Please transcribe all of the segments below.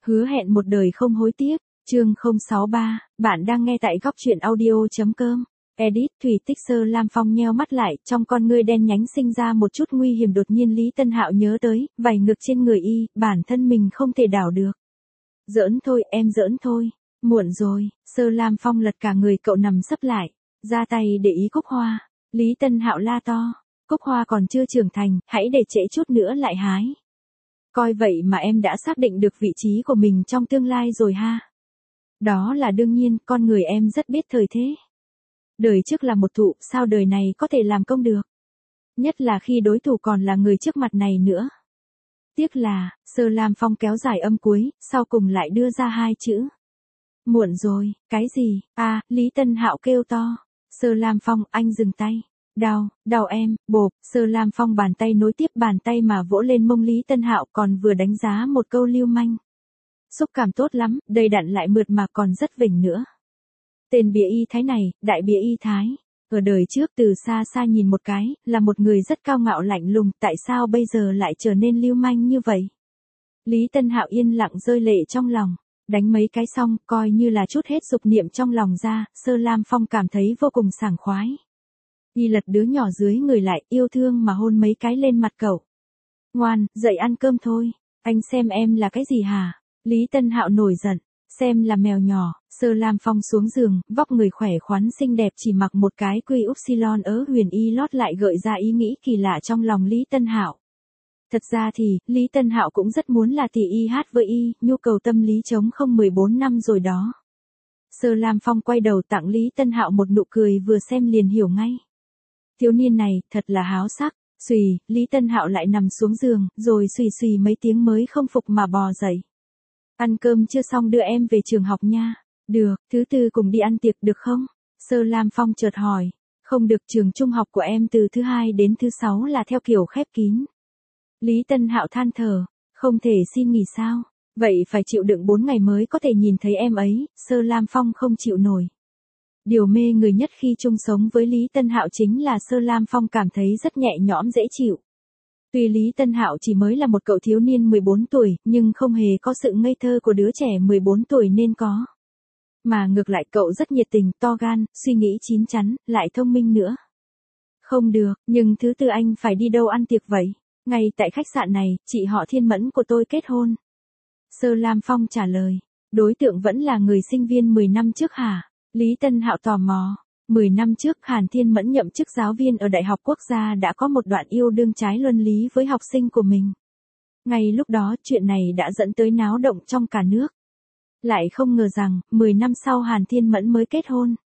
Hứa hẹn một đời không hối tiếc, chương 063, bạn đang nghe tại góc truyện audio.com. Edit, Thủy Tích. Sơ Lam Phong nheo mắt lại, trong con ngươi đen nhánh sinh ra một chút nguy hiểm. Đột nhiên Lý Tân Hạo nhớ tới, vảy ngực trên người y, bản thân mình không thể đảo được. Giỡn thôi, em giỡn thôi. Muộn rồi. Sơ Lam Phong lật cả người cậu nằm sấp lại, ra tay để ý cúc hoa. Lý Tân Hạo la to, cúc hoa còn chưa trưởng thành, hãy để trễ chút nữa lại hái. Coi vậy mà em đã xác định được vị trí của mình trong tương lai rồi ha. Đó là đương nhiên, con người em rất biết thời thế. Đời trước là một thụ, sao đời này có thể làm công được? Nhất là khi đối thủ còn là người trước mặt này nữa. Tiếc là, Sơ Lam Phong kéo dài âm cuối, sau cùng lại đưa ra hai chữ. Muộn rồi. Cái gì? À, Lý Tân Hạo kêu to. Sơ Lam Phong, anh dừng tay. Đau em. Bộp. Sơ Lam Phong bàn tay nối tiếp bàn tay mà vỗ lên mông Lý Tân Hạo, còn vừa đánh giá một câu lưu manh. Xúc cảm tốt lắm, đầy đặn lại mượt mà còn rất vỉnh nữa. Tên bịa y thái này, đại bịa y thái. Ở đời trước từ xa xa nhìn một cái, là một người rất cao ngạo lạnh lùng, tại sao bây giờ lại trở nên lưu manh như vậy? Lý Tân Hạo yên lặng rơi lệ trong lòng. Đánh mấy cái xong, coi như là chút hết dục niệm trong lòng ra, Sơ Lam Phong cảm thấy vô cùng sảng khoái. Y lật đứa nhỏ dưới người lại, yêu thương mà hôn mấy cái lên mặt cậu. Ngoan, dậy ăn cơm thôi. Anh xem em là cái gì hả? Lý Tân Hạo nổi giận. Xem là mèo nhỏ. Sơ Lam Phong xuống giường, vóc người khỏe khoắn xinh đẹp, chỉ mặc một cái quy upsilon ớ huyền y lót lại gợi ra ý nghĩ kỳ lạ trong lòng Lý Tân Hạo. Thật ra thì, Lý Tân Hạo cũng rất muốn là tỷ y hát với y, nhu cầu tâm lý trống không 14 năm rồi đó. Sơ Lam Phong quay đầu tặng Lý Tân Hạo một nụ cười vừa xem liền hiểu ngay. Thiếu niên này, thật là háo sắc. Xùy, Lý Tân Hạo lại nằm xuống giường, rồi xùy xùy mấy tiếng mới không phục mà bò dậy. Ăn cơm chưa xong đưa em về trường học nha. Được, thứ tư cùng đi ăn tiệc được không? Sơ Lam Phong chợt hỏi. Không được, trường trung học của em từ thứ hai đến thứ sáu là theo kiểu khép kín. Lý Tân Hạo than thở. Không thể xin nghỉ sao? Vậy phải chịu đựng 4 ngày mới có thể nhìn thấy em ấy. Sơ Lam Phong không chịu nổi. Điều mê người nhất khi chung sống với Lý Tân Hạo chính là Sơ Lam Phong cảm thấy rất nhẹ nhõm dễ chịu. Tuy Lý Tân Hạo chỉ mới là một cậu thiếu niên 14 tuổi, nhưng không hề có sự ngây thơ của đứa trẻ 14 tuổi nên có. Mà ngược lại cậu rất nhiệt tình, to gan, suy nghĩ chín chắn, lại thông minh nữa. Không được, nhưng thứ tư anh phải đi đâu ăn tiệc vậy? Ngay tại khách sạn này, chị họ Thiên Mẫn của tôi kết hôn. Sơ Lam Phong trả lời. Đối tượng vẫn là người sinh viên 10 năm trước hả? Lý Tân Hạo tò mò. 10 năm trước Hàn Thiên Mẫn nhậm chức giáo viên ở Đại học Quốc gia đã có một đoạn yêu đương trái luân lý với học sinh của mình. Ngay lúc đó chuyện này đã dẫn tới náo động trong cả nước. Lại không ngờ rằng, 10 năm sau Hàn Thiên Mẫn mới kết hôn.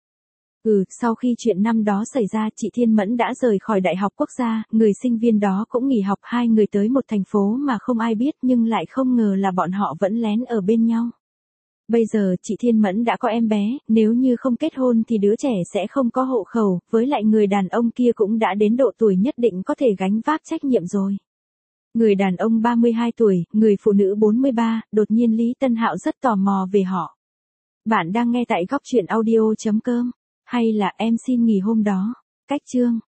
Sau khi chuyện năm đó xảy ra chị Thiên Mẫn đã rời khỏi Đại học Quốc gia, người sinh viên đó cũng nghỉ học, hai người tới một thành phố mà không ai biết nhưng lại không ngờ là bọn họ vẫn lén ở bên nhau. Bây giờ chị Thiên Mẫn đã có em bé, nếu như không kết hôn thì đứa trẻ sẽ không có hộ khẩu, với lại người đàn ông kia cũng đã đến độ tuổi nhất định có thể gánh vác trách nhiệm rồi. Người đàn ông 32 tuổi, người phụ nữ 43, đột nhiên Lý Tân Hạo rất tò mò về họ. Bạn đang nghe tại góc truyện audio.com, hay là em xin nghỉ hôm đó. Cách chương